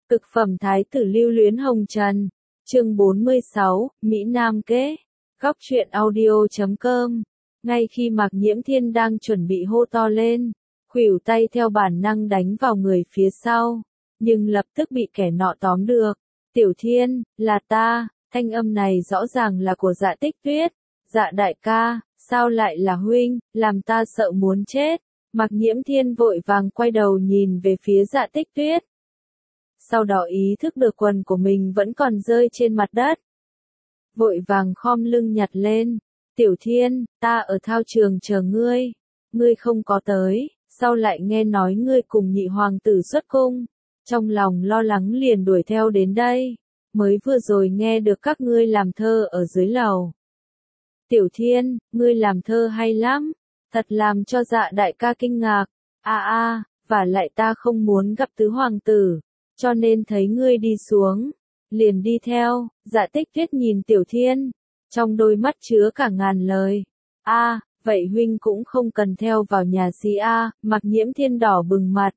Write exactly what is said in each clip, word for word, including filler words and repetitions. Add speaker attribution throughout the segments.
Speaker 1: Cực phẩm thái tử lưu luyến hồng trần. Chương bốn mươi sáu, Mỹ Nam kế. Góc truyện audio chấm com. Ngay khi Mạc Nhiễm Thiên đang chuẩn bị hô to lên, khuỷu tay theo bản năng đánh vào người phía sau, nhưng lập tức bị kẻ nọ tóm được. Tiểu Thiên, là ta. Thanh âm này rõ ràng là của Dạ Tích Tuyết. Dạ đại ca, sao lại là huynh, làm ta sợ muốn chết. Mạc Nhiễm Thiên vội vàng quay đầu nhìn về phía Dạ Tích Tuyết. Sau đó ý thức được quần của mình vẫn còn rơi trên mặt đất. Vội vàng khom lưng nhặt lên. Tiểu Thiên, ta ở thao trường chờ ngươi. Ngươi không có tới, sau lại nghe nói ngươi cùng nhị hoàng tử xuất cung. Trong lòng lo lắng liền đuổi theo đến đây. Mới vừa rồi nghe được các ngươi làm thơ ở dưới lầu. Tiểu Thiên, ngươi làm thơ hay lắm. Thật làm cho Dạ đại ca kinh ngạc. A a, và lại ta không muốn gặp tứ hoàng tử. Cho nên thấy ngươi đi xuống, liền đi theo. Dạ Tích Tuyết nhìn Tiểu Thiên, trong đôi mắt chứa cả ngàn lời. A, à, vậy huynh cũng không cần theo vào nhà xí a. À, Mạc Nhiễm Thiên đỏ bừng mặt.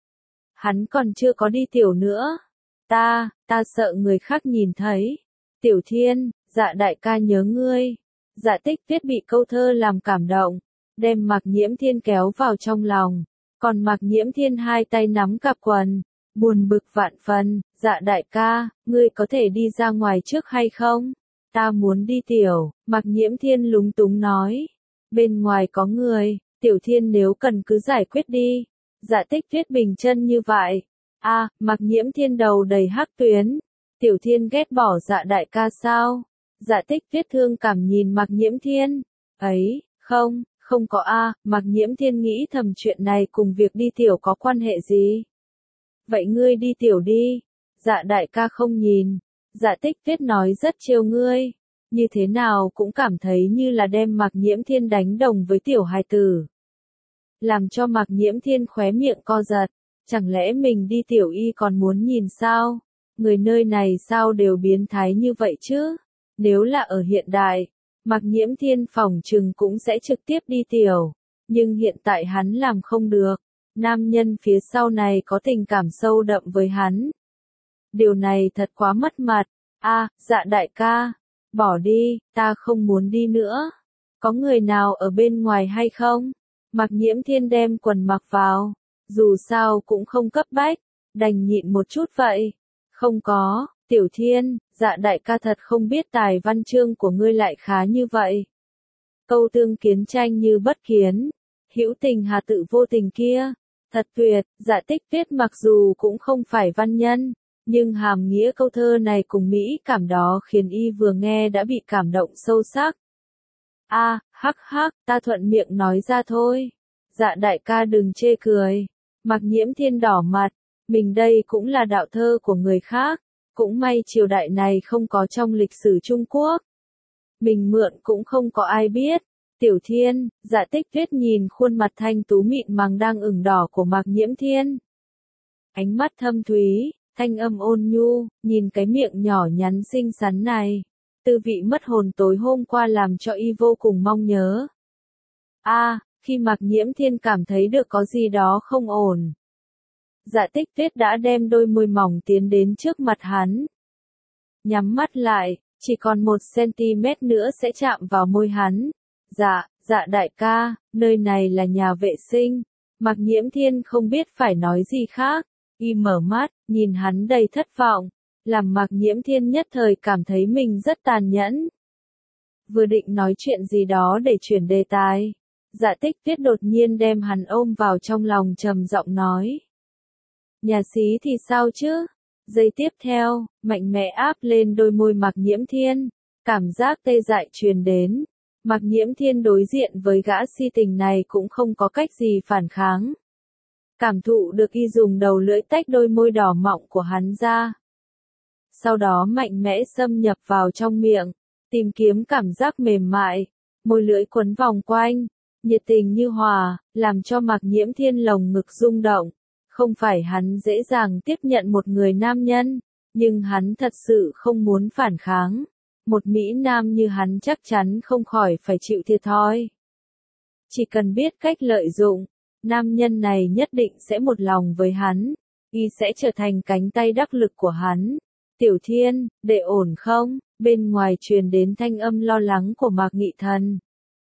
Speaker 1: Hắn còn chưa có đi tiểu nữa. Ta, ta sợ người khác nhìn thấy. Tiểu Thiên, Dạ đại ca nhớ ngươi. Dạ Tích Tuyết bị câu thơ làm cảm động, đem Mạc Nhiễm Thiên kéo vào trong lòng. Còn Mạc Nhiễm Thiên hai tay nắm cặp quần, buồn bực vạn phần. Dạ đại ca, ngươi có thể đi ra ngoài trước hay không? Ta muốn đi tiểu. Mạc Nhiễm Thiên lúng túng nói. Bên ngoài có người. Tiểu Thiên nếu cần cứ giải quyết đi. Dạ Tích Tuyết bình chân như vậy. A, à, Mạc Nhiễm Thiên đầu đầy hắc tuyến. Tiểu Thiên ghét bỏ Dạ đại ca sao? Dạ Tích Tuyết thương cảm nhìn Mạc Nhiễm Thiên. Ấy, không, không có a. À, Mạc Nhiễm Thiên nghĩ thầm chuyện này cùng việc đi tiểu có quan hệ gì? Vậy ngươi đi tiểu đi. Dạ đại ca không nhìn. Dạ Tích Tuyết nói rất trêu ngươi. Như thế nào cũng cảm thấy như là đem Mạc Nhiễm Thiên đánh đồng với tiểu hài tử. Làm cho Mạc Nhiễm Thiên khóe miệng co giật. Chẳng lẽ mình đi tiểu y còn muốn nhìn sao? Người nơi này sao đều biến thái như vậy chứ? Nếu là ở hiện đại, Mạc Nhiễm Thiên phỏng chừng cũng sẽ trực tiếp đi tiểu. Nhưng hiện tại hắn làm không được. Nam nhân phía sau này có tình cảm sâu đậm với hắn. Điều này thật quá mất mặt. A, à, Dạ đại ca, bỏ đi, ta không muốn đi nữa. Có người nào ở bên ngoài hay không? Mạc Nhiễm Thiên đem quần mặc vào. Dù sao cũng không cấp bách, đành nhịn một chút vậy. Không có. Tiểu Thiên, Dạ đại ca thật không biết tài văn chương của ngươi lại khá như vậy. Câu tương kiến tranh như bất kiến, hữu tình hà tự vô tình kia, thật tuyệt. Dạ Tích Tuyết mặc dù cũng không phải văn nhân, nhưng hàm nghĩa câu thơ này cùng mỹ cảm đó khiến y vừa nghe đã bị cảm động sâu sắc. A, à, hắc hắc, ta thuận miệng nói ra thôi. Dạ đại ca đừng chê cười. Mạc Nhiễm Thiên đỏ mặt, mình đây cũng là đạo thơ của người khác. Cũng may triều đại này không có trong lịch sử Trung Quốc. Mình mượn cũng không có ai biết. Tiểu Thiên, Dạ Tích Tuyết nhìn khuôn mặt thanh tú mịn màng đang ửng đỏ của Mạc Nhiễm Thiên. Ánh mắt thâm thúy, thanh âm ôn nhu, nhìn cái miệng nhỏ nhắn xinh xắn này. Tư vị mất hồn tối hôm qua làm cho y vô cùng mong nhớ. A, à, khi Mạc Nhiễm Thiên cảm thấy được có gì đó không ổn. Dạ Tích Tuyết đã đem đôi môi mỏng tiến đến trước mặt hắn. Nhắm mắt lại, chỉ còn một centimet nữa sẽ chạm vào môi hắn. Dạ, dạ đại ca, nơi này là nhà vệ sinh. Mạc Nhiễm Thiên không biết phải nói gì khác. Y mở mắt, nhìn hắn đầy thất vọng. Làm Mạc Nhiễm Thiên nhất thời cảm thấy mình rất tàn nhẫn. Vừa định nói chuyện gì đó để chuyển đề tài. Dạ Tích Tuyết đột nhiên đem hắn ôm vào trong lòng trầm giọng nói. Nhà xí thì sao chứ? Giây tiếp theo, mạnh mẽ áp lên đôi môi Mạc Nhiễm Thiên. Cảm giác tê dại truyền đến. Mạc Nhiễm Thiên đối diện với gã si tình này cũng không có cách gì phản kháng. Cảm thụ được y dùng đầu lưỡi tách đôi môi đỏ mọng của hắn ra. Sau đó mạnh mẽ xâm nhập vào trong miệng, tìm kiếm cảm giác mềm mại, môi lưỡi quấn vòng quanh, nhiệt tình như hòa, làm cho Mạc Nhiễm Thiên lồng ngực rung động. Không phải hắn dễ dàng tiếp nhận một người nam nhân, nhưng hắn thật sự không muốn phản kháng. Một Mỹ Nam như hắn chắc chắn không khỏi phải chịu thiệt thòi. Chỉ cần biết cách lợi dụng, nam nhân này nhất định sẽ một lòng với hắn. y sẽ trở thành cánh tay đắc lực của hắn. Tiểu Thiên, đệ ổn không? Bên ngoài truyền đến thanh âm lo lắng của Mạc Nghị Thần.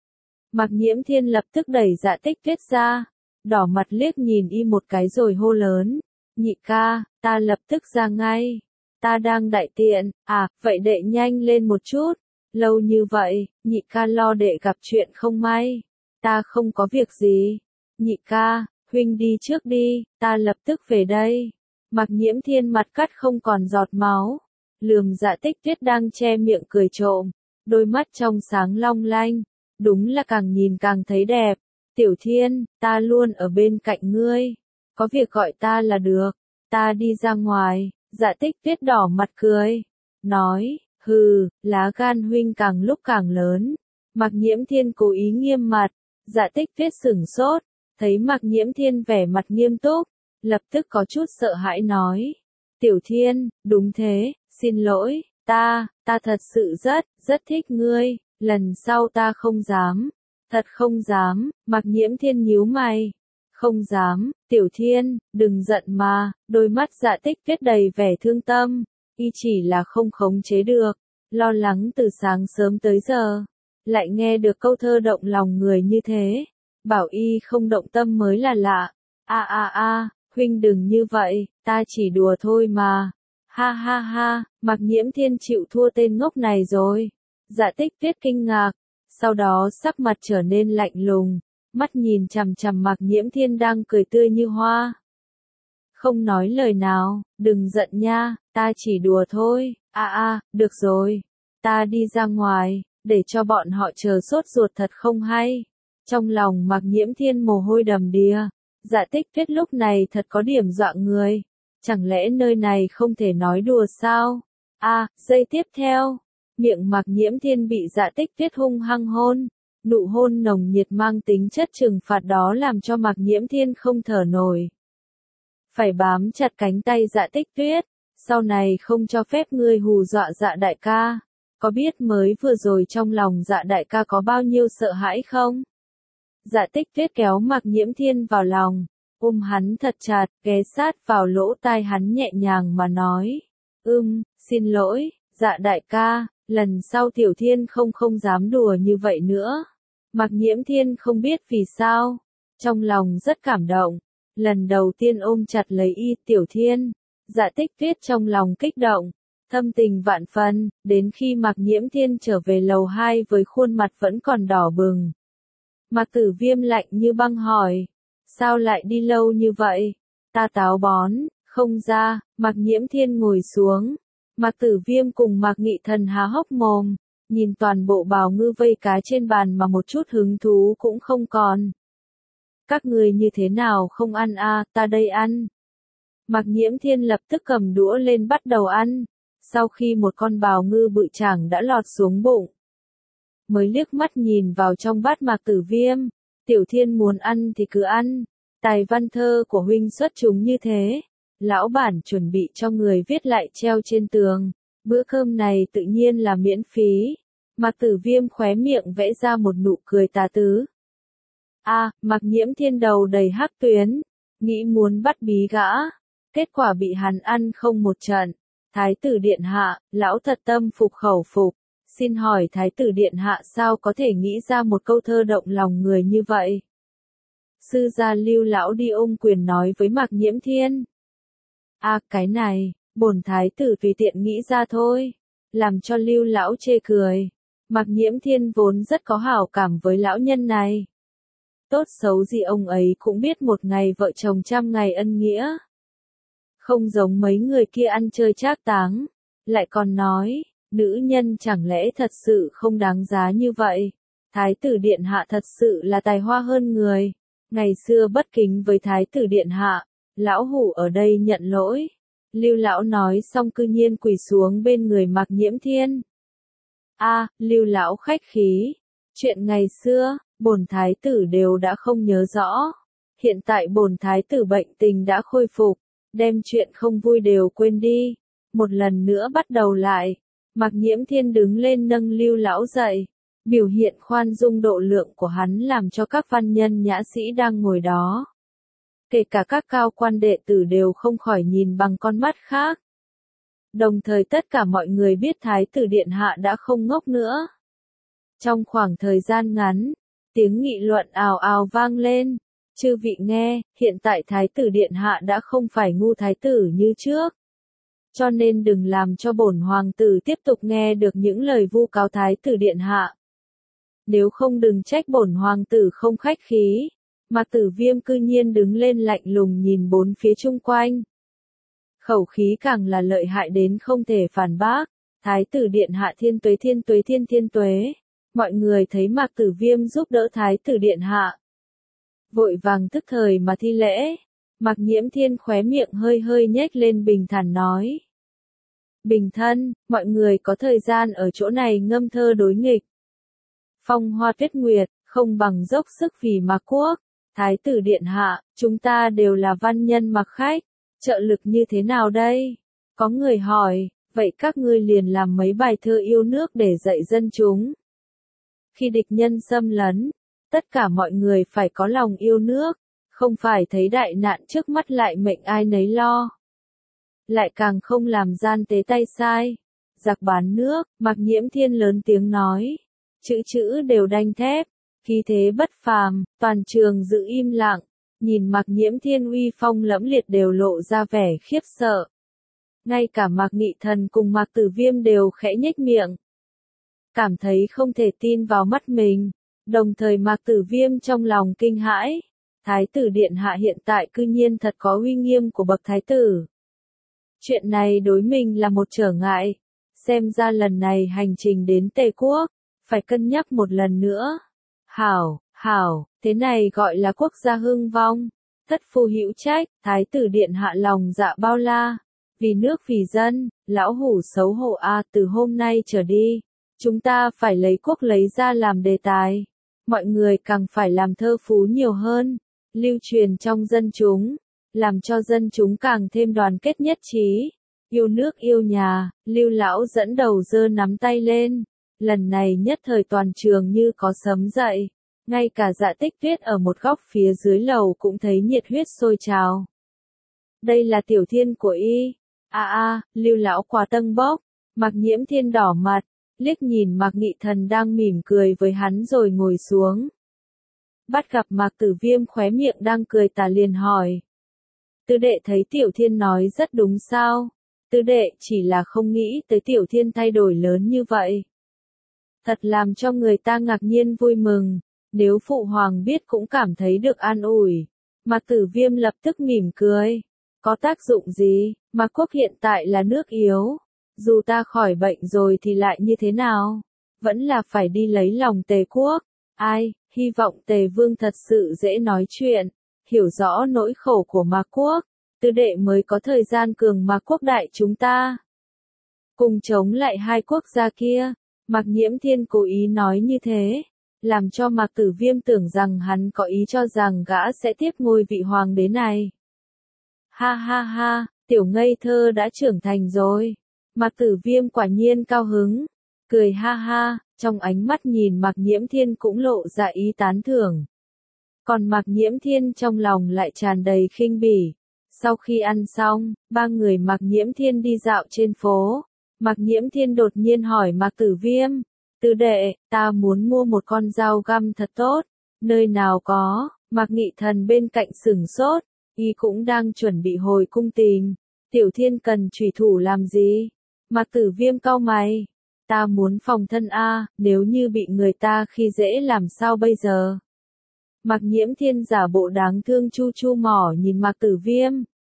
Speaker 1: Mạc Nhiễm Thiên lập tức đẩy Dạ Tích Tuyết ra, đỏ mặt liếc nhìn y một cái rồi hô lớn, nhị ca, ta lập tức ra ngay, ta đang đại tiện, à, vậy đệ nhanh lên một chút, lâu như vậy, nhị ca lo đệ gặp chuyện không may, ta không có việc gì, nhị ca, huynh đi trước đi, ta lập tức về đây. Mạc Nhiễm Thiên mặt cắt không còn giọt máu, lườm Dạ Tích Tuyết đang che miệng cười trộm, đôi mắt trong sáng long lanh, đúng là càng nhìn càng thấy đẹp. Tiểu Thiên, ta luôn ở bên cạnh ngươi, có việc gọi ta là được, ta đi ra ngoài. Dạ Tích Tuyết đỏ mặt cười, nói, hừ, lá gan huynh càng lúc càng lớn. Mạc Nhiễm Thiên cố ý nghiêm mặt, Dạ Tích Tuyết sửng sốt, thấy Mạc Nhiễm Thiên vẻ mặt nghiêm túc, lập tức có chút sợ hãi nói, Tiểu Thiên, đúng thế, xin lỗi, ta, ta thật sự rất, rất thích ngươi, lần sau ta không dám, thật không dám. Mạc Nhiễm Thiên nhíu mày, không dám. Tiểu Thiên, đừng giận mà. Đôi mắt Dạ Tích Tuyết đầy vẻ thương tâm, y chỉ là không khống chế được, lo lắng từ sáng sớm tới giờ, lại nghe được câu thơ động lòng người như thế, bảo y không động tâm mới là lạ. A a a, huynh đừng như vậy, ta chỉ đùa thôi mà. Ha ha ha, Mạc Nhiễm Thiên chịu thua tên ngốc này rồi. Dạ Tích Tuyết kinh ngạc, sau đó sắc mặt trở nên lạnh lùng, mắt nhìn chằm chằm Mạc Nhiễm Thiên đang cười tươi như hoa. Không nói lời nào, đừng giận nha, ta chỉ đùa thôi. A a, được rồi, ta đi ra ngoài, để cho bọn họ chờ sốt ruột thật không hay. Trong lòng Mạc Nhiễm Thiên mồ hôi đầm đìa, Dạ Tích Tuyết lúc này thật có điểm dọa người, chẳng lẽ nơi này không thể nói đùa sao? A, giây tiếp theo, miệng Mạc Nhiễm Thiên bị Dạ Tích Tuyết hung hăng hôn, nụ hôn nồng nhiệt mang tính chất trừng phạt đó làm cho Mạc Nhiễm Thiên không thở nổi. Phải bám chặt cánh tay Dạ Tích Tuyết, sau này không cho phép ngươi hù dọa Dạ đại ca, có biết mới vừa rồi trong lòng Dạ đại ca có bao nhiêu sợ hãi không? Dạ Tích Tuyết kéo Mạc Nhiễm Thiên vào lòng, ôm hắn thật chặt, ghé sát vào lỗ tai hắn nhẹ nhàng mà nói, ưm, xin lỗi, Dạ đại ca, lần sau Tiểu Thiên không không dám đùa như vậy nữa. Mạc Nhiễm Thiên không biết vì sao, trong lòng rất cảm động, lần đầu tiên ôm chặt lấy y. Tiểu Thiên, Dạ Tích Tuyết trong lòng kích động, thâm tình vạn phần, đến khi Mạc Nhiễm Thiên trở về lầu hai với khuôn mặt vẫn còn đỏ bừng. Mạc Tử Viêm lạnh như băng hỏi, sao lại đi lâu như vậy? Ta táo bón, không ra. Mạc Nhiễm Thiên ngồi xuống, Mạc Tử Viêm cùng Mạc Nghị Thần há hốc mồm, nhìn toàn bộ bào ngư vây cá trên bàn mà một chút hứng thú cũng không còn. Các người như thế nào không ăn à, ta đây ăn. Mạc Nhiễm Thiên lập tức cầm đũa lên bắt đầu ăn, sau khi một con bào ngư bự chảng đã lọt xuống bụng, mới liếc mắt nhìn vào trong bát Mạc Tử Viêm. Tiểu Thiên muốn ăn thì cứ ăn, tài văn thơ của huynh xuất chúng như thế, lão bản chuẩn bị cho người viết lại treo trên tường, bữa cơm này tự nhiên là miễn phí. Mạc Tử Viêm khóe miệng vẽ ra một nụ cười tà tứ. A, à, Mạc Nhiễm Thiên đầu đầy hắc tuyến, nghĩ muốn bắt bí gã, kết quả bị hắn ăn không một trận. Thái tử điện hạ, lão thật tâm phục khẩu phục, xin hỏi Thái tử điện hạ sao có thể nghĩ ra một câu thơ động lòng người như vậy? Sư gia Lưu lão đi ôm quyền nói với Mạc Nhiễm Thiên. A, à, cái này, bổn thái tử tùy tiện nghĩ ra thôi, làm cho Lưu lão chê cười. Mạc Nhiễm Thiên vốn rất có hảo cảm với lão nhân này. Tốt xấu gì ông ấy cũng biết một ngày vợ chồng trăm ngày ân nghĩa. Không giống mấy người kia ăn chơi trác táng, lại còn nói, nữ nhân chẳng lẽ thật sự không đáng giá như vậy. Thái tử điện hạ thật sự là tài hoa hơn người. Ngày xưa bất kính với thái tử điện hạ, lão hủ ở đây nhận lỗi. Lưu lão nói xong cư nhiên quỳ xuống bên người Mạc Nhiễm Thiên. A, à, Lưu lão khách khí, chuyện ngày xưa, bổn thái tử đều đã không nhớ rõ. Hiện tại bổn thái tử bệnh tình đã khôi phục, đem chuyện không vui đều quên đi, một lần nữa bắt đầu lại. Mạc Nhiễm Thiên đứng lên nâng Lưu lão dậy, biểu hiện khoan dung độ lượng của hắn làm cho các văn nhân nhã sĩ đang ngồi đó kể cả các cao quan đệ tử đều không khỏi nhìn bằng con mắt khác. Đồng thời tất cả mọi người biết Thái tử Điện Hạ đã không ngốc nữa. Trong khoảng thời gian ngắn, tiếng nghị luận ào ào vang lên. Chư vị nghe, hiện tại Thái tử Điện Hạ đã không phải ngu thái tử như trước. Cho nên đừng làm cho bổn hoàng tử tiếp tục nghe được những lời vu cáo Thái tử Điện Hạ. Nếu không đừng trách bổn hoàng tử không khách khí. Mạc Tử Viêm cư nhiên đứng lên lạnh lùng nhìn bốn phía chung quanh. Khẩu khí càng là lợi hại đến không thể phản bác. Thái tử Điện Hạ thiên tuế thiên tuế thiên thiên tuế. Mọi người thấy Mạc Tử Viêm giúp đỡ Thái tử Điện Hạ. Vội vàng tức thời mà thi lễ. Mạc Nhiễm Thiên khóe miệng hơi hơi nhếch lên bình thản nói. Bình thân, mọi người có thời gian ở chỗ này ngâm thơ đối nghịch. Phong hoa tuyết nguyệt, không bằng dốc sức vì Mạc Quốc. Thái tử Điện Hạ, chúng ta đều là văn nhân mặc khách. Trợ lực như thế nào đây? Có người hỏi, vậy các ngươi liền làm mấy bài thơ yêu nước để dạy dân chúng. Khi địch nhân xâm lấn, tất cả mọi người phải có lòng yêu nước, không phải thấy đại nạn trước mắt lại mệnh ai nấy lo. Lại càng không làm gian tế tay sai. Giặc bán nước, Mạc Nhiễm Thiên lớn tiếng nói. Chữ chữ đều đanh thép, khí thế bất phàm, toàn trường giữ im lặng. Nhìn Mạc Nhiễm Thiên uy phong lẫm liệt đều lộ ra vẻ khiếp sợ. Ngay cả Mạc Nghị Thần cùng Mạc Tử Viêm đều khẽ nhếch miệng. Cảm thấy không thể tin vào mắt mình. Đồng thời Mạc Tử Viêm trong lòng kinh hãi. Thái tử Điện Hạ hiện tại cư nhiên thật có uy nghiêm của bậc thái tử. Chuyện này đối mình là một trở ngại. Xem ra lần này hành trình đến Tề Quốc, phải cân nhắc một lần nữa. Hảo, hảo, thế này gọi là quốc gia hưng vong. Thất phu hữu trách, Thái tử Điện Hạ lòng dạ bao la. Vì nước vì dân, lão hủ xấu hổ a, từ hôm nay trở đi. Chúng ta phải lấy quốc lấy ra làm đề tài. Mọi người càng phải làm thơ phú nhiều hơn. Lưu truyền trong dân chúng. Làm cho dân chúng càng thêm đoàn kết nhất trí. Yêu nước yêu nhà, Lưu lão dẫn đầu giơ nắm tay lên. Lần này nhất thời toàn trường như có sấm dậy. Ngay cả Dạ Tích Tuyết ở một góc phía dưới lầu cũng thấy nhiệt huyết sôi trào. Đây là tiểu thiên của y. A a, Lưu lão quá tâng bốc. Mạc Nhiễm Thiên đỏ mặt, liếc nhìn Mạc Nghị Thần đang mỉm cười với hắn rồi ngồi xuống. Bắt gặp Mạc Tử Viêm khóe miệng đang cười tà liền hỏi. Tứ đệ thấy tiểu thiên nói rất đúng sao? Tứ đệ chỉ là không nghĩ tới tiểu thiên thay đổi lớn như vậy. Thật làm cho người ta ngạc nhiên vui mừng. Nếu phụ hoàng biết cũng cảm thấy được an ủi. Mạc Tử Viêm lập tức mỉm cười. Có tác dụng gì? Mạc Quốc hiện tại là nước yếu. Dù ta khỏi bệnh rồi thì lại như thế nào? Vẫn là phải đi lấy lòng Tề Quốc. Ai, hy vọng Tề Vương thật sự dễ nói chuyện. Hiểu rõ nỗi khổ của Mạc Quốc. Tứ đệ mới có thời gian cường Mạc Quốc đại chúng ta. Cùng chống lại hai quốc gia kia. Mạc Nhiễm Thiên cố ý nói như thế. Làm cho Mạc Tử Viêm tưởng rằng hắn có ý cho rằng gã sẽ tiếp ngôi vị hoàng đế này. Ha ha ha, tiểu ngây thơ đã trưởng thành rồi. Mạc Tử Viêm quả nhiên cao hứng. Cười ha ha, trong ánh mắt nhìn Mạc Nhiễm Thiên cũng lộ ra ý tán thưởng. Còn Mạc Nhiễm Thiên trong lòng lại tràn đầy khinh bỉ. Sau khi ăn xong, ba người Mạc Nhiễm Thiên đi dạo trên phố. Mạc Nhiễm Thiên đột nhiên hỏi Mạc Tử Viêm. Tứ đệ, ta muốn mua một con dao găm thật tốt. Nơi nào có? Mạc Nghị Thần bên cạnh sửng sốt. Y cũng đang chuẩn bị hồi cung tìm. Tiểu Thiên cần chủy thủ làm gì? Mạc Tử Viêm cau mày. Ta muốn phòng thân a, nếu như bị người ta khi dễ làm sao bây giờ? Mạc Nhiễm Thiên giả bộ đáng thương chu chu mỏ nhìn Mạc Tử Viêm.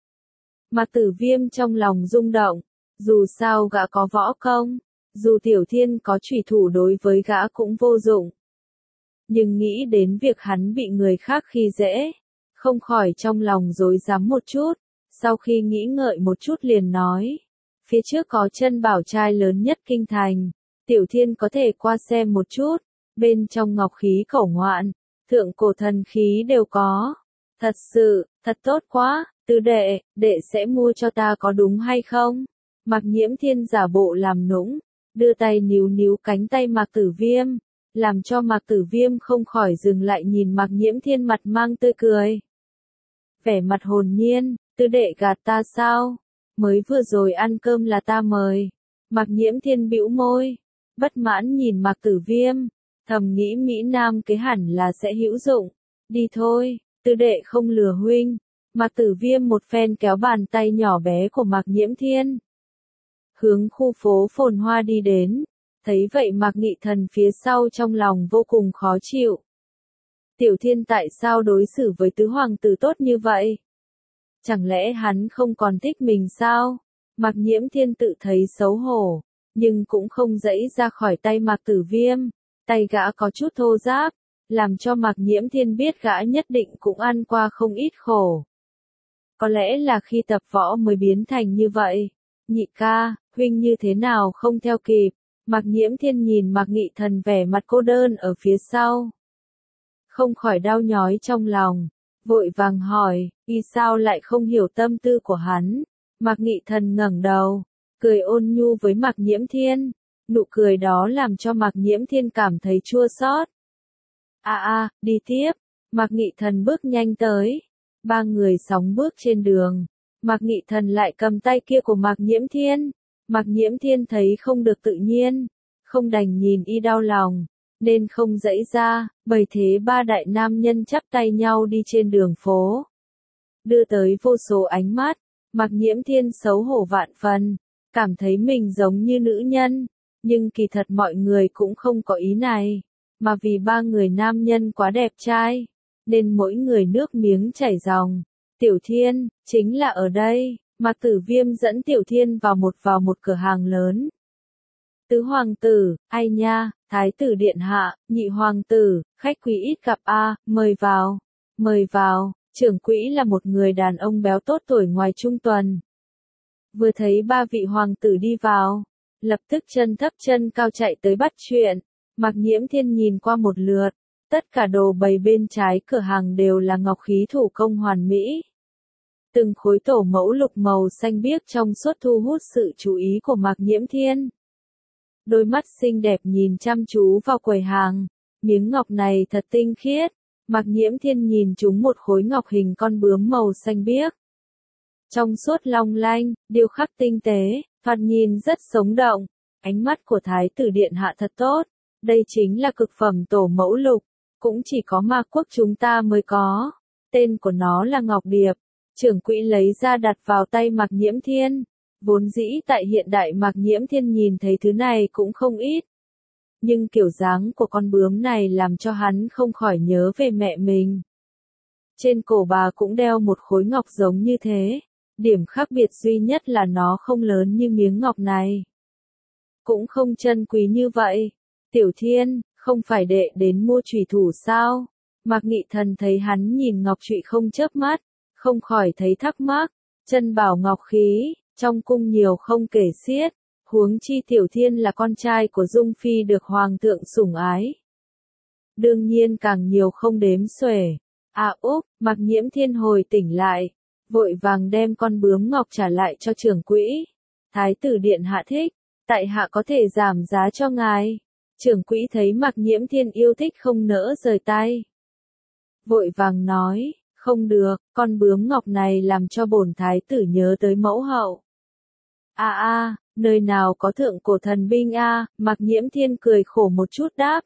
Speaker 1: Mạc Tử Viêm trong lòng rung động. Dù sao gã có võ công. Dù Tiểu Thiên có chủy thủ đối với gã cũng vô dụng. Nhưng nghĩ đến việc hắn bị người khác khi dễ. Không khỏi trong lòng rối rắm một chút. Sau khi nghĩ ngợi một chút liền nói. Phía trước có chân bảo trai lớn nhất kinh thành. Tiểu Thiên có thể qua xem một chút. Bên trong ngọc khí khẩu ngoạn. Thượng cổ thần khí đều có. Thật sự, thật tốt quá. Tứ đệ, đệ sẽ mua cho ta có đúng hay không? Mạc Nhiễm Thiên giả bộ làm nũng. Đưa tay níu níu cánh tay Mạc Tử Viêm. Làm cho Mạc Tử Viêm không khỏi dừng lại nhìn Mạc Nhiễm Thiên mặt mang tươi cười. vẻ mặt hồn nhiên, tứ đệ gạt ta sao? Mới vừa rồi ăn cơm là ta mời. Mạc Nhiễm Thiên bĩu môi, bất mãn nhìn Mạc Tử Viêm, thầm nghĩ Mỹ Nam kế hẳn là sẽ hữu dụng. Đi thôi, tứ đệ không lừa huynh. Mạc Tử Viêm một phen kéo bàn tay nhỏ bé của Mạc Nhiễm Thiên, hướng khu phố phồn hoa đi đến. Thấy vậy Mạc Nghị Thần phía sau trong lòng vô cùng khó chịu. Tiểu Thiên tại sao đối xử với tứ hoàng tử tốt như vậy? Chẳng lẽ hắn không còn thích mình sao? Mạc Nhiễm Thiên tự thấy xấu hổ, nhưng cũng không dãy ra khỏi tay Mạc Tử Viêm. Tay gã có chút thô ráp, làm cho Mạc Nhiễm Thiên biết gã nhất định cũng ăn qua không ít khổ. Có lẽ là khi tập võ mới biến thành như vậy. Nhị ca, huynh như thế nào không theo kịp? Mạc Nhiễm Thiên nhìn Mạc Nghị Thần vẻ mặt cô đơn ở phía sau, không khỏi đau nhói trong lòng, vội vàng hỏi, y sao lại không hiểu tâm tư của hắn? Mạc Nghị Thần ngẩng đầu, cười ôn nhu với Mạc Nhiễm Thiên, nụ cười đó làm cho Mạc Nhiễm Thiên cảm thấy chua xót. A a, đi tiếp. Mạc Nghị Thần bước nhanh tới, ba người sóng bước trên đường. Mạc Nghị Thần lại cầm tay kia của Mạc Nhiễm Thiên. Mạc Nhiễm Thiên thấy không được tự nhiên, không đành nhìn y đau lòng, nên không dãy ra, bởi thế ba đại nam nhân chắp tay nhau đi trên đường phố, đưa tới vô số ánh mắt. Mạc Nhiễm Thiên xấu hổ vạn phần, cảm thấy mình giống như nữ nhân, nhưng kỳ thật mọi người cũng không có ý này, mà vì ba người nam nhân quá đẹp trai, nên mỗi người nước miếng chảy ròng. Tiểu Thiên, chính là ở đây. Mạc Tử Viêm dẫn Tiểu Thiên vào một vào một cửa hàng lớn. Tứ hoàng tử, ai nha, thái tử điện hạ, nhị hoàng tử, khách quý ít gặp a, mời vào, mời vào. Trưởng quỹ là một người đàn ông béo tốt tuổi ngoài trung tuần. Vừa thấy ba vị hoàng tử đi vào, lập tức chân thấp chân cao chạy tới bắt chuyện. Mạc Nhiễm Thiên nhìn qua một lượt, tất cả đồ bày bên trái cửa hàng đều là ngọc khí thủ công hoàn mỹ. Từng khối tổ mẫu lục màu xanh biếc trong suốt thu hút sự chú ý của Mạc Nhiễm Thiên. Đôi mắt xinh đẹp nhìn chăm chú vào quầy hàng, miếng ngọc này thật tinh khiết. Mạc Nhiễm Thiên nhìn trúng một khối ngọc hình con bướm màu xanh biếc. Trong suốt long lanh, điêu khắc tinh tế, thoạt nhìn rất sống động. Ánh mắt của thái tử điện hạ thật tốt, đây chính là cực phẩm tổ mẫu lục, cũng chỉ có Ma quốc chúng ta mới có. Tên của nó là Ngọc Điệp. Trưởng quỹ lấy ra đặt vào tay Mạc Nhiễm Thiên. Vốn dĩ tại hiện đại Mạc Nhiễm Thiên nhìn thấy thứ này cũng không ít. Nhưng kiểu dáng của con bướm này làm cho hắn không khỏi nhớ về mẹ mình. Trên cổ bà cũng đeo một khối ngọc giống như thế. Điểm khác biệt duy nhất là nó không lớn như miếng ngọc này. Cũng không chân quý như vậy. Tiểu Thiên, không phải đệ đến mua chùy thủ sao? Mạc Nghị Thần thấy hắn nhìn ngọc trụy không chớp mắt, không khỏi thấy thắc mắc. Chân bảo ngọc khí, trong cung nhiều không kể xiết. Huống chi Tiểu Thiên là con trai của Dung Phi được Hoàng thượng sủng ái. Đương nhiên càng nhiều không đếm xuể. À úp, Mạc Nhiễm Thiên hồi tỉnh lại, vội vàng đem con bướm ngọc trả lại cho trưởng quỹ. Thái tử điện hạ thích, tại hạ có thể giảm giá cho ngài. Trưởng quỹ thấy Mạc Nhiễm Thiên yêu thích không nỡ rời tay. Vội vàng nói, không được, con bướm ngọc này làm cho bổn thái tử nhớ tới mẫu hậu. À a, nơi nào có thượng cổ thần binh a, à, Mạc Nhiễm Thiên cười khổ một chút đáp.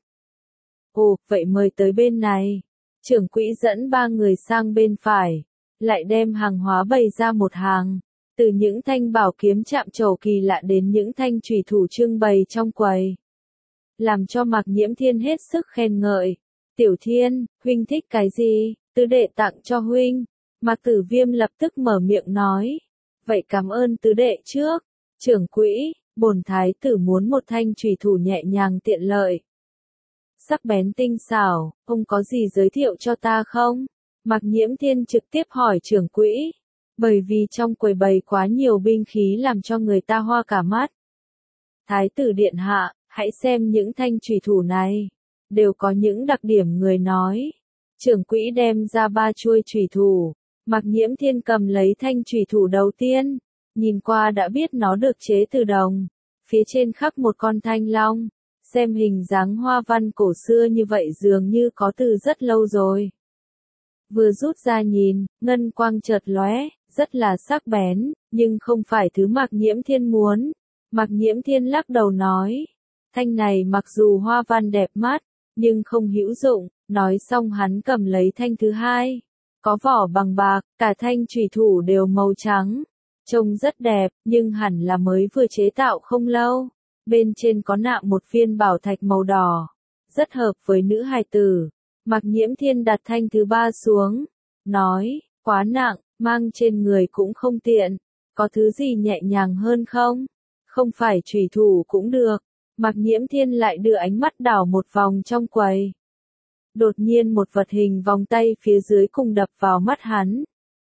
Speaker 1: Ồ, vậy mời tới bên này. Trưởng quỹ dẫn ba người sang bên phải, lại đem hàng hóa bày ra một hàng, từ những thanh bảo kiếm chạm trổ kỳ lạ đến những thanh chùy thủ trưng bày trong quầy. Làm cho Mạc Nhiễm Thiên hết sức khen ngợi. Tiểu Thiên, huynh thích cái gì, tứ đệ tặng cho huynh. Mạc Tử Viêm lập tức mở miệng nói. Vậy cảm ơn tứ đệ trước. Trưởng quỹ, bổn thái tử muốn một thanh chùy thủ nhẹ nhàng tiện lợi, sắc bén tinh xảo, ông có gì giới thiệu cho ta không? Mạc Nhiễm Thiên trực tiếp hỏi trưởng quỹ, bởi vì trong quầy bày quá nhiều binh khí làm cho người ta hoa cả mắt. Thái tử điện hạ, hãy xem những thanh chùy thủ này, đều có những đặc điểm người nói. Trưởng quỹ đem ra ba chuôi chùy thủ, Mạc Nhiễm Thiên cầm lấy thanh chùy thủ đầu tiên, nhìn qua đã biết nó được chế từ đồng, phía trên khắc một con thanh long. Xem hình dáng hoa văn cổ xưa như vậy dường như có từ rất lâu rồi. Vừa rút ra nhìn, ngân quang chợt lóe, rất là sắc bén, nhưng không phải thứ Mạc Nhiễm Thiên muốn. Mạc Nhiễm Thiên lắc đầu nói, thanh này mặc dù hoa văn đẹp mắt, nhưng không hữu dụng. Nói xong hắn cầm lấy thanh thứ hai, có vỏ bằng bạc, cả thanh chủy thủ đều màu trắng, trông rất đẹp, nhưng hẳn là mới vừa chế tạo không lâu. Bên trên có nạm một viên bảo thạch màu đỏ, rất hợp với nữ hài tử. Mạc Nhiễm Thiên đặt thanh thứ ba xuống, nói, quá nặng, mang trên người cũng không tiện, có thứ gì nhẹ nhàng hơn không? Không phải chủy thủ cũng được. Mạc Nhiễm Thiên lại đưa ánh mắt đảo một vòng trong quầy. Đột nhiên một vật hình vòng tay phía dưới cùng đập vào mắt hắn.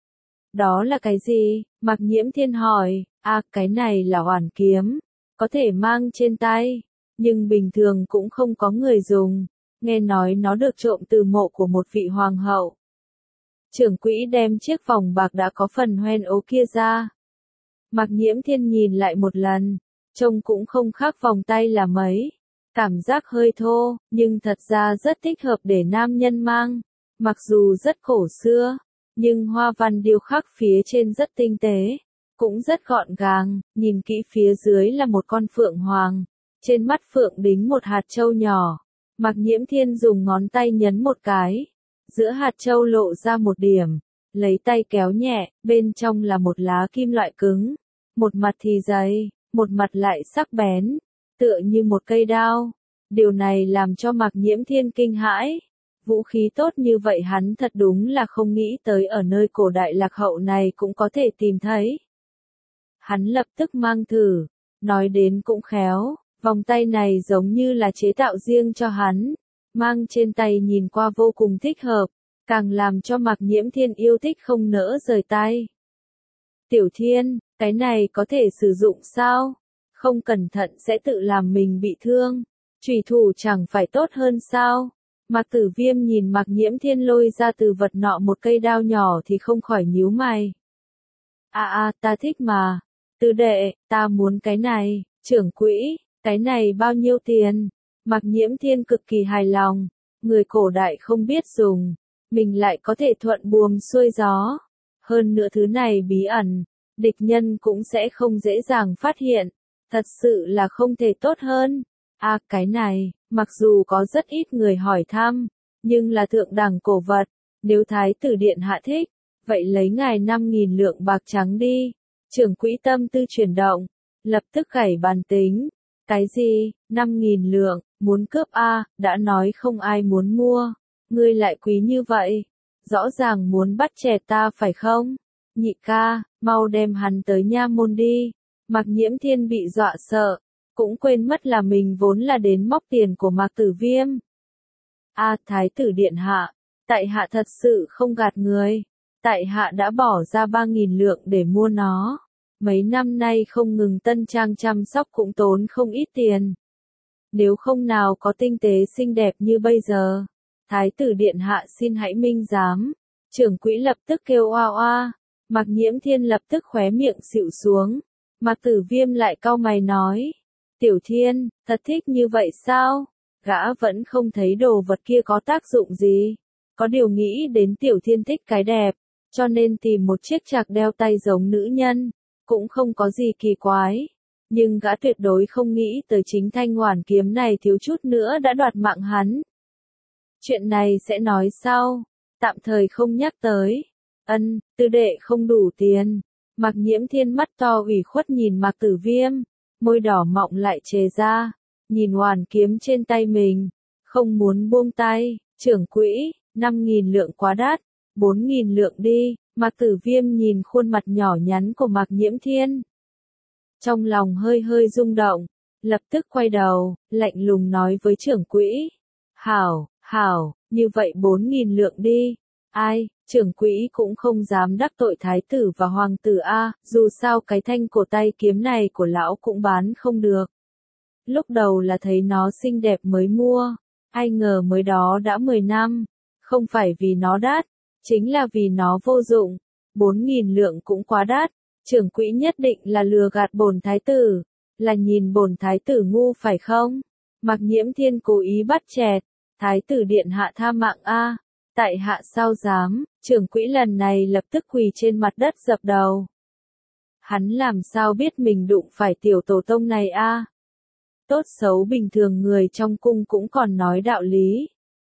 Speaker 1: Đó là cái gì? Mạc Nhiễm Thiên hỏi. À, cái này là Oản kiếm, có thể mang trên tay, nhưng bình thường cũng không có người dùng. Nghe nói nó được trộm từ mộ của một vị hoàng hậu. Trưởng quỹ đem chiếc vòng bạc đã có phần hoen ố kia ra. Mạc Nhiễm Thiên nhìn lại một lần, trông cũng không khác vòng tay là mấy. Cảm giác hơi thô, nhưng thật ra rất thích hợp để nam nhân mang. Mặc dù rất cổ xưa, nhưng hoa văn điêu khắc phía trên rất tinh tế, cũng rất gọn gàng. Nhìn kỹ phía dưới là một con phượng hoàng, trên mắt phượng đính một hạt châu nhỏ. Mạc Nhiễm Thiên dùng ngón tay nhấn một cái, giữa hạt châu lộ ra một điểm, lấy tay kéo nhẹ, bên trong là một lá kim loại cứng, một mặt thì dày, một mặt lại sắc bén, tựa như một cây đao. Điều này làm cho Mạc Nhiễm Thiên kinh hãi. Vũ khí tốt như vậy hắn thật đúng là không nghĩ tới ở nơi cổ đại lạc hậu này cũng có thể tìm thấy. Hắn lập tức mang thử, nói đến cũng khéo, vòng tay này giống như là chế tạo riêng cho hắn, mang trên tay nhìn qua vô cùng thích hợp, càng làm cho Mạc Nhiễm Thiên yêu thích không nỡ rời tay. Tiểu Thiên, cái này có thể sử dụng sao? Không cẩn thận sẽ tự làm mình bị thương. Chủy thủ chẳng phải tốt hơn sao? Mạc Tử Viêm nhìn Mạc Nhiễm Thiên lôi ra từ vật nọ một cây đao nhỏ thì không khỏi nhíu mày. À à, ta thích mà. Tư đệ, ta muốn cái này. Trưởng quỹ, cái này bao nhiêu tiền? Mạc Nhiễm Thiên cực kỳ hài lòng. Người cổ đại không biết dùng, mình lại có thể thuận buồm xuôi gió. Hơn nữa thứ này bí ẩn, địch nhân cũng sẽ không dễ dàng phát hiện. Thật sự là không thể tốt hơn. À, cái này, mặc dù có rất ít người hỏi thăm, nhưng là thượng đẳng cổ vật, nếu Thái tử Điện hạ thích, vậy lấy ngài năm nghìn lượng bạc trắng đi. Trưởng quỹ tâm tư chuyển động, lập tức gảy bàn tính. Cái gì, năm nghìn lượng, muốn cướp a? Đã nói không ai muốn mua, ngươi lại quý như vậy, rõ ràng muốn bắt chẹt ta phải không? Nhị ca, mau đem hắn tới nha môn đi. Mạc Nhiễm Thiên bị dọa sợ, cũng quên mất là mình vốn là đến móc tiền của Mạc Tử Viêm. A, Thái tử Điện hạ, tại hạ thật sự không gạt người, tại hạ đã bỏ ra ba nghìn lượng để mua nó. Mấy năm nay không ngừng tân trang chăm sóc cũng tốn không ít tiền. Nếu không nào có tinh tế xinh đẹp như bây giờ, Thái tử Điện hạ xin hãy minh giám. Trưởng quỹ lập tức kêu oa oa, Mạc Nhiễm Thiên lập tức khóe miệng xịu xuống. Mạc Tử Viêm lại cau mày nói, Tiểu Thiên, thật thích như vậy sao? Gã vẫn không thấy đồ vật kia có tác dụng gì. Có điều nghĩ đến Tiểu Thiên thích cái đẹp, cho nên tìm một chiếc chạc đeo tay giống nữ nhân, cũng không có gì kỳ quái. Nhưng gã tuyệt đối không nghĩ tới chính thanh Oản kiếm này thiếu chút nữa đã đoạt mạng hắn. Chuyện này sẽ nói sau, tạm thời không nhắc tới. Ân, tư đệ không đủ tiền. Mạc Nhiễm Thiên mắt to ủy khuất nhìn Mạc Tử Viêm, môi đỏ mọng lại chề ra, nhìn Oản kiếm trên tay mình, không muốn buông tay. Trưởng quỹ, năm nghìn lượng quá đắt, bốn nghìn lượng đi. Mạc Tử Viêm nhìn khuôn mặt nhỏ nhắn của Mạc Nhiễm Thiên, trong lòng hơi hơi rung động, lập tức quay đầu, lạnh lùng nói với trưởng quỹ. Hảo, hảo, như vậy bốn nghìn lượng đi. Ai, trưởng quỹ cũng không dám đắc tội thái tử và hoàng tử a, dù sao cái thanh cổ tay kiếm này của lão cũng bán không được. Lúc đầu là thấy nó xinh đẹp mới mua, ai ngờ mới đó đã mười năm, không phải vì nó đắt, chính là vì nó vô dụng. Bốn nghìn lượng cũng quá đắt, trưởng quỹ nhất định là lừa gạt bổn thái tử, là nhìn bổn thái tử ngu phải không? Mạc Nhiễm Thiên cố ý bắt chẹt, Thái tử Điện hạ tha mạng a, tại hạ sao dám. Trưởng quỹ lần này lập tức quỳ trên mặt đất dập đầu. Hắn làm sao biết mình đụng phải tiểu tổ tông này a? Tốt xấu bình thường người trong cung cũng còn nói đạo lý.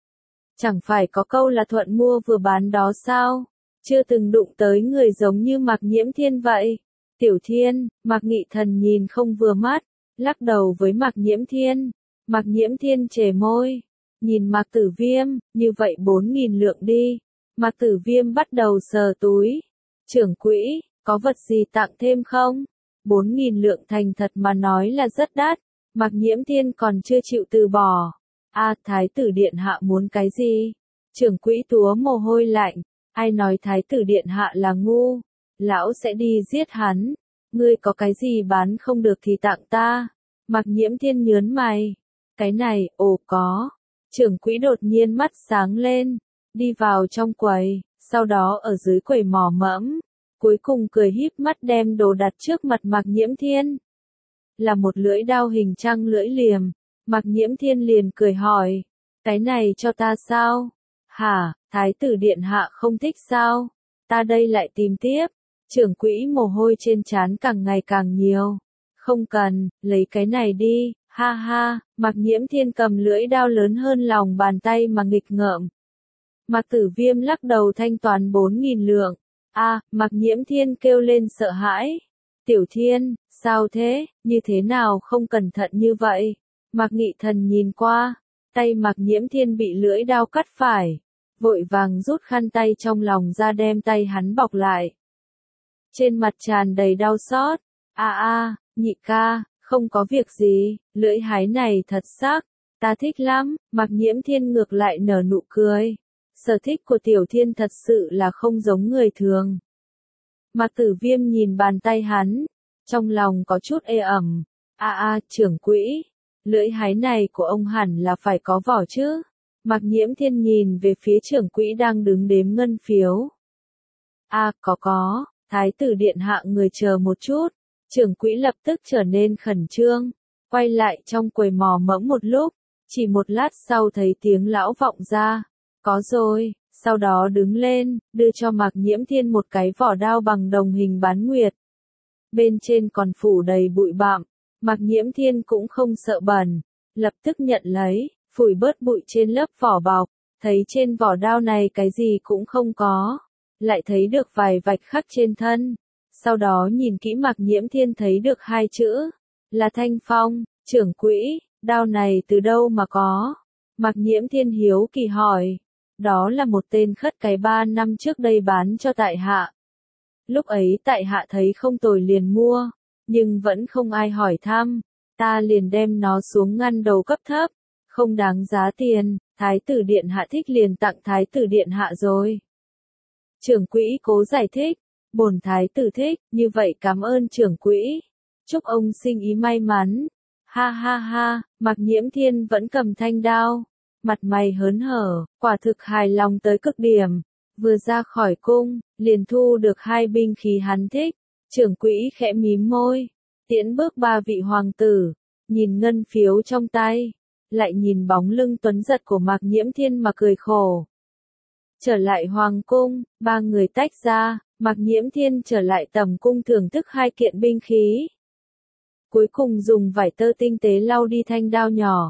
Speaker 1: Chẳng phải có câu là thuận mua vừa bán đó sao? Chưa từng đụng tới người giống như Mạc Nhiễm Thiên vậy. Tiểu Thiên, Mạc Nghị Thần nhìn không vừa mắt, lắc đầu với Mạc Nhiễm Thiên. Mạc Nhiễm Thiên chề môi, nhìn Mạc Tử Viêm, như vậy bốn nghìn lượng đi. Mạc Tử Viêm bắt đầu sờ túi. Trưởng quỹ, có vật gì tặng thêm không? Bốn nghìn lượng thành thật mà nói là rất đắt. Mạc Nhiễm Thiên còn chưa chịu từ bỏ. A, Thái tử điện hạ muốn cái gì? Trưởng quỹ túa mồ hôi lạnh. Ai nói Thái tử điện hạ là ngu? Lão sẽ đi giết hắn. Ngươi có cái gì bán không được thì tặng ta. Mạc Nhiễm Thiên nhớn mày. Cái này, ồ có. Trưởng quỹ đột nhiên mắt sáng lên. Đi vào trong quầy, sau đó ở dưới quầy mò mẫm. Cuối cùng cười híp mắt đem đồ đặt trước mặt Mạc Nhiễm Thiên. Là một lưỡi đao hình trăng lưỡi liềm. Mạc Nhiễm Thiên liền cười hỏi. Cái này cho ta sao? Hả, Thái tử điện hạ không thích sao? Ta đây lại tìm tiếp. Trưởng quỹ mồ hôi trên trán càng ngày càng nhiều. Không cần, lấy cái này đi, ha ha. Mạc Nhiễm Thiên cầm lưỡi đao lớn hơn lòng bàn tay mà nghịch ngợm. Mạc Tử Viêm lắc đầu thanh toán bốn nghìn lượng. A, Mạc Nhiễm Thiên kêu lên sợ hãi. Tiểu Thiên, sao thế, như thế nào không cẩn thận như vậy? Mạc Nghị Thần nhìn qua, tay Mạc Nhiễm Thiên bị lưỡi đao cắt phải, vội vàng rút khăn tay trong lòng ra đem tay hắn bọc lại. Trên mặt tràn đầy đau xót. A a, nhị ca, không có việc gì, lưỡi hái này thật sắc, ta thích lắm. Mạc Nhiễm Thiên ngược lại nở nụ cười. Sở thích của Tiểu Thiên thật sự là không giống người thường. Mạc Tử Viêm nhìn bàn tay hắn, trong lòng có chút ê ẩm. A a, trưởng quỹ, lưỡi hái này của ông hẳn là phải có vỏ chứ. Mạc Nhiễm Thiên nhìn về phía trưởng quỹ đang đứng đếm ngân phiếu. A, có có, Thái tử điện hạ người chờ một chút. Trưởng quỹ lập tức trở nên khẩn trương, quay lại trong quầy mò mẫm một lúc, chỉ một lát sau thấy tiếng lão vọng ra. Có rồi, sau đó đứng lên, đưa cho Mạc Nhiễm Thiên một cái vỏ đao bằng đồng hình bán nguyệt. Bên trên còn phủ đầy bụi bặm, Mạc Nhiễm Thiên cũng không sợ bẩn, lập tức nhận lấy, phủi bớt bụi trên lớp vỏ bọc, thấy trên vỏ đao này cái gì cũng không có, lại thấy được vài vạch khắc trên thân. Sau đó nhìn kỹ Mạc Nhiễm Thiên thấy được hai chữ, là Thanh Phong. Trưởng quỹ, đao này từ đâu mà có? Mạc Nhiễm Thiên hiếu kỳ hỏi. Đó là một tên khất cái ba năm trước đây bán cho tại hạ. Lúc ấy tại hạ thấy không tồi liền mua, nhưng vẫn không ai hỏi thăm, ta liền đem nó xuống ngăn đầu cấp thấp, không đáng giá tiền, Thái tử điện hạ thích liền tặng Thái tử điện hạ rồi. Trưởng quỹ cố giải thích, bổn Thái tử thích, như vậy cảm ơn trưởng quỹ, chúc ông sinh ý may mắn. Ha ha ha, Mạc Nhiễm Thiên vẫn cầm thanh đao, mặt mày hớn hở, quả thực hài lòng tới cực điểm. Vừa ra khỏi cung, liền thu được hai binh khí hắn thích. Trưởng quỹ khẽ mím môi, tiễn bước ba vị hoàng tử, nhìn ngân phiếu trong tay, lại nhìn bóng lưng tuấn giật của Mạc Nhiễm Thiên mà cười khổ. Trở lại hoàng cung, ba người tách ra, Mạc Nhiễm Thiên trở lại tầm cung thưởng thức hai kiện binh khí. Cuối cùng dùng vải tơ tinh tế lau đi thanh đao nhỏ.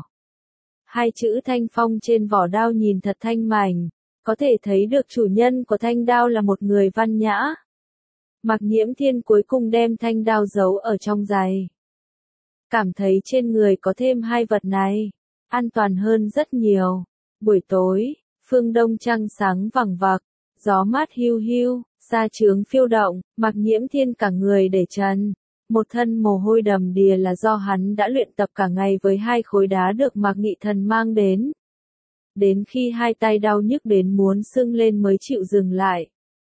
Speaker 1: Hai chữ Thanh Phong trên vỏ đao nhìn thật thanh mảnh, có thể thấy được chủ nhân của thanh đao là một người văn nhã. Mạc Nhiễm Thiên cuối cùng đem thanh đao giấu ở trong giày. Cảm thấy trên người có thêm hai vật này, an toàn hơn rất nhiều. Buổi tối, phương đông trăng sáng vằng vặc, gió mát hiu hiu, sa trướng phiêu động, Mạc Nhiễm Thiên cả người để trần. Một thân mồ hôi đầm đìa là do hắn đã luyện tập cả ngày với hai khối đá được Mạc Nghị Thần mang đến. Đến khi hai tay đau nhức đến muốn sưng lên mới chịu dừng lại.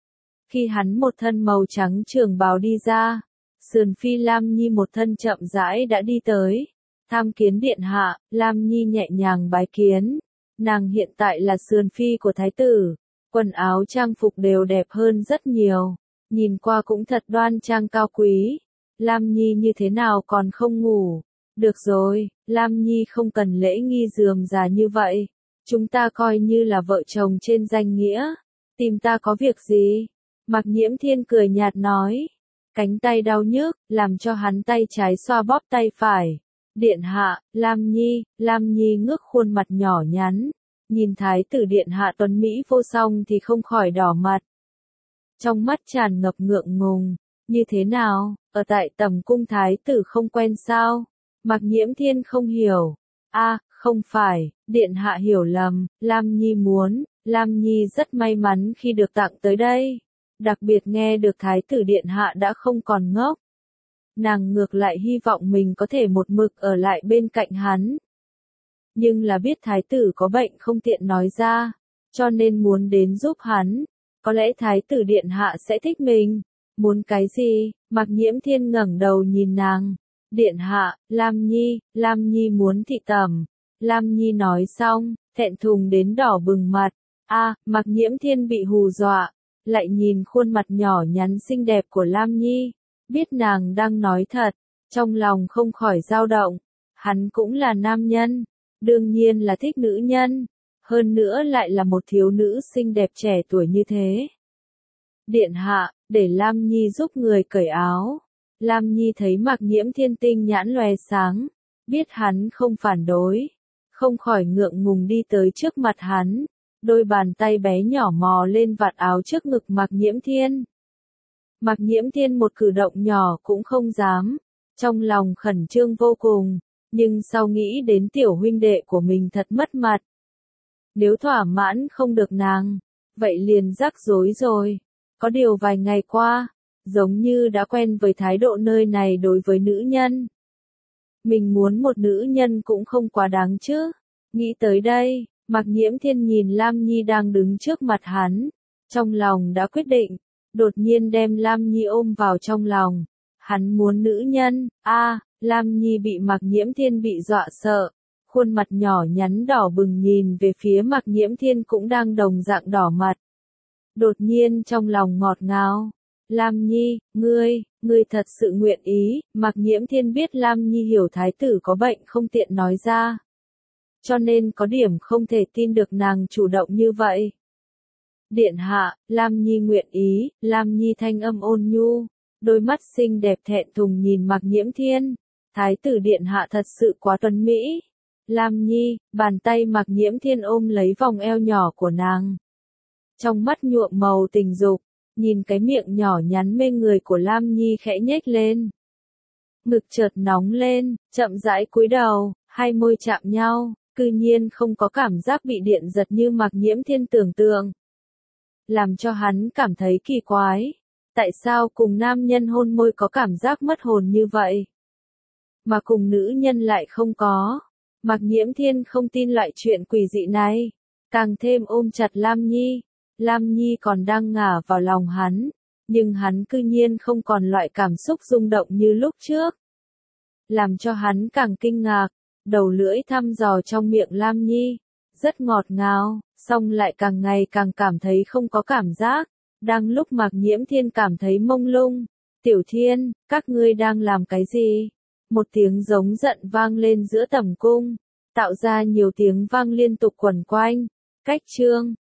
Speaker 1: Khi hắn một thân màu trắng trường bào đi ra, Sườn Phi Lam Nhi một thân chậm rãi đã đi tới. Tham kiến điện hạ, Lam Nhi nhẹ nhàng bái kiến. Nàng hiện tại là Sườn Phi của Thái tử, quần áo trang phục đều đẹp hơn rất nhiều, nhìn qua cũng thật đoan trang cao quý. Lam Nhi như thế nào còn không ngủ? Được rồi, Lam Nhi không cần lễ nghi rườm rà như vậy. Chúng ta coi như là vợ chồng trên danh nghĩa. Tìm ta có việc gì? Mạc Nhiễm Thiên cười nhạt nói. Cánh tay đau nhức, làm cho hắn tay trái xoa bóp tay phải. Điện hạ, Lam Nhi, Lam Nhi ngước khuôn mặt nhỏ nhắn. Nhìn thái tử điện hạ tuấn Mỹ vô song thì không khỏi đỏ mặt. Trong mắt tràn ngập ngượng ngùng. Như thế nào, ở tại tầm cung thái tử không quen sao? Mạc Nhiễm Thiên không hiểu. A, không phải, điện hạ hiểu lầm, Lam Nhi muốn, Lam Nhi rất may mắn khi được tặng tới đây. Đặc biệt nghe được thái tử điện hạ đã không còn ngốc. Nàng ngược lại hy vọng mình có thể một mực ở lại bên cạnh hắn. Nhưng là biết thái tử có bệnh không tiện nói ra, cho nên muốn đến giúp hắn. Có lẽ thái tử điện hạ sẽ thích mình. Muốn cái gì? Mạc Nhiễm Thiên ngẩng đầu nhìn nàng. Điện hạ, Lam Nhi, Lam Nhi muốn thị tẩm. Lam Nhi nói xong, thẹn thùng đến đỏ bừng mặt. A, Mạc Nhiễm Thiên bị hù dọa, lại nhìn khuôn mặt nhỏ nhắn xinh đẹp của Lam Nhi, biết nàng đang nói thật, trong lòng không khỏi dao động. Hắn cũng là nam nhân, đương nhiên là thích nữ nhân, hơn nữa lại là một thiếu nữ xinh đẹp trẻ tuổi như thế. Điện hạ, để Lam Nhi giúp người cởi áo. Lam Nhi thấy Mạc Nhiễm Thiên tinh nhãn lóe sáng, biết hắn không phản đối, không khỏi ngượng ngùng đi tới trước mặt hắn, đôi bàn tay bé nhỏ mò lên vạt áo trước ngực Mạc Nhiễm Thiên. Mạc Nhiễm Thiên một cử động nhỏ cũng không dám, trong lòng khẩn trương vô cùng, nhưng sau nghĩ đến tiểu huynh đệ của mình thật mất mặt. Nếu thỏa mãn không được nàng, vậy liền rắc rối rồi. Có điều vài ngày qua, giống như đã quen với thái độ nơi này đối với nữ nhân. Mình muốn một nữ nhân cũng không quá đáng chứ. Nghĩ tới đây, Mạc Nhiễm Thiên nhìn Lam Nhi đang đứng trước mặt hắn, trong lòng đã quyết định, đột nhiên đem Lam Nhi ôm vào trong lòng. Hắn muốn nữ nhân. A, Lam Nhi bị Mạc Nhiễm Thiên bị dọa sợ, khuôn mặt nhỏ nhắn đỏ bừng nhìn về phía Mạc Nhiễm Thiên cũng đang đồng dạng đỏ mặt. Đột nhiên trong lòng ngọt ngào. Lam Nhi, ngươi, ngươi thật sự nguyện ý. Mạc Nhiễm Thiên biết Lam Nhi hiểu thái tử có bệnh không tiện nói ra, cho nên có điểm không thể tin được nàng chủ động như vậy. Điện hạ, Lam Nhi nguyện ý. Lam Nhi thanh âm ôn nhu, đôi mắt xinh đẹp thẹn thùng nhìn Mạc Nhiễm Thiên. Thái tử điện hạ thật sự quá tuấn mỹ. Lam Nhi, bàn tay Mạc Nhiễm Thiên ôm lấy vòng eo nhỏ của nàng. Trong mắt nhuộm màu tình dục, nhìn cái miệng nhỏ nhắn mê người của Lam Nhi khẽ nhếch lên. Ngực chợt nóng lên, chậm rãi cúi đầu, hai môi chạm nhau, cư nhiên không có cảm giác bị điện giật như Mạc Nhiễm Thiên tưởng tượng. Làm cho hắn cảm thấy kỳ quái. Tại sao cùng nam nhân hôn môi có cảm giác mất hồn như vậy, mà cùng nữ nhân lại không có? Mạc Nhiễm Thiên không tin loại chuyện quỷ dị này, càng thêm ôm chặt Lam Nhi. Lam Nhi còn đang ngả vào lòng hắn, nhưng hắn cư nhiên không còn loại cảm xúc rung động như lúc trước. Làm cho hắn càng kinh ngạc, đầu lưỡi thăm dò trong miệng Lam Nhi, rất ngọt ngào, song lại càng ngày càng cảm thấy không có cảm giác. Đang lúc Mạc Nhiễm Thiên cảm thấy mông lung, Tiểu Thiên, các ngươi đang làm cái gì? Một tiếng giống giận vang lên giữa tầm cung, tạo ra nhiều tiếng vang liên tục quẩn quanh. Cách chương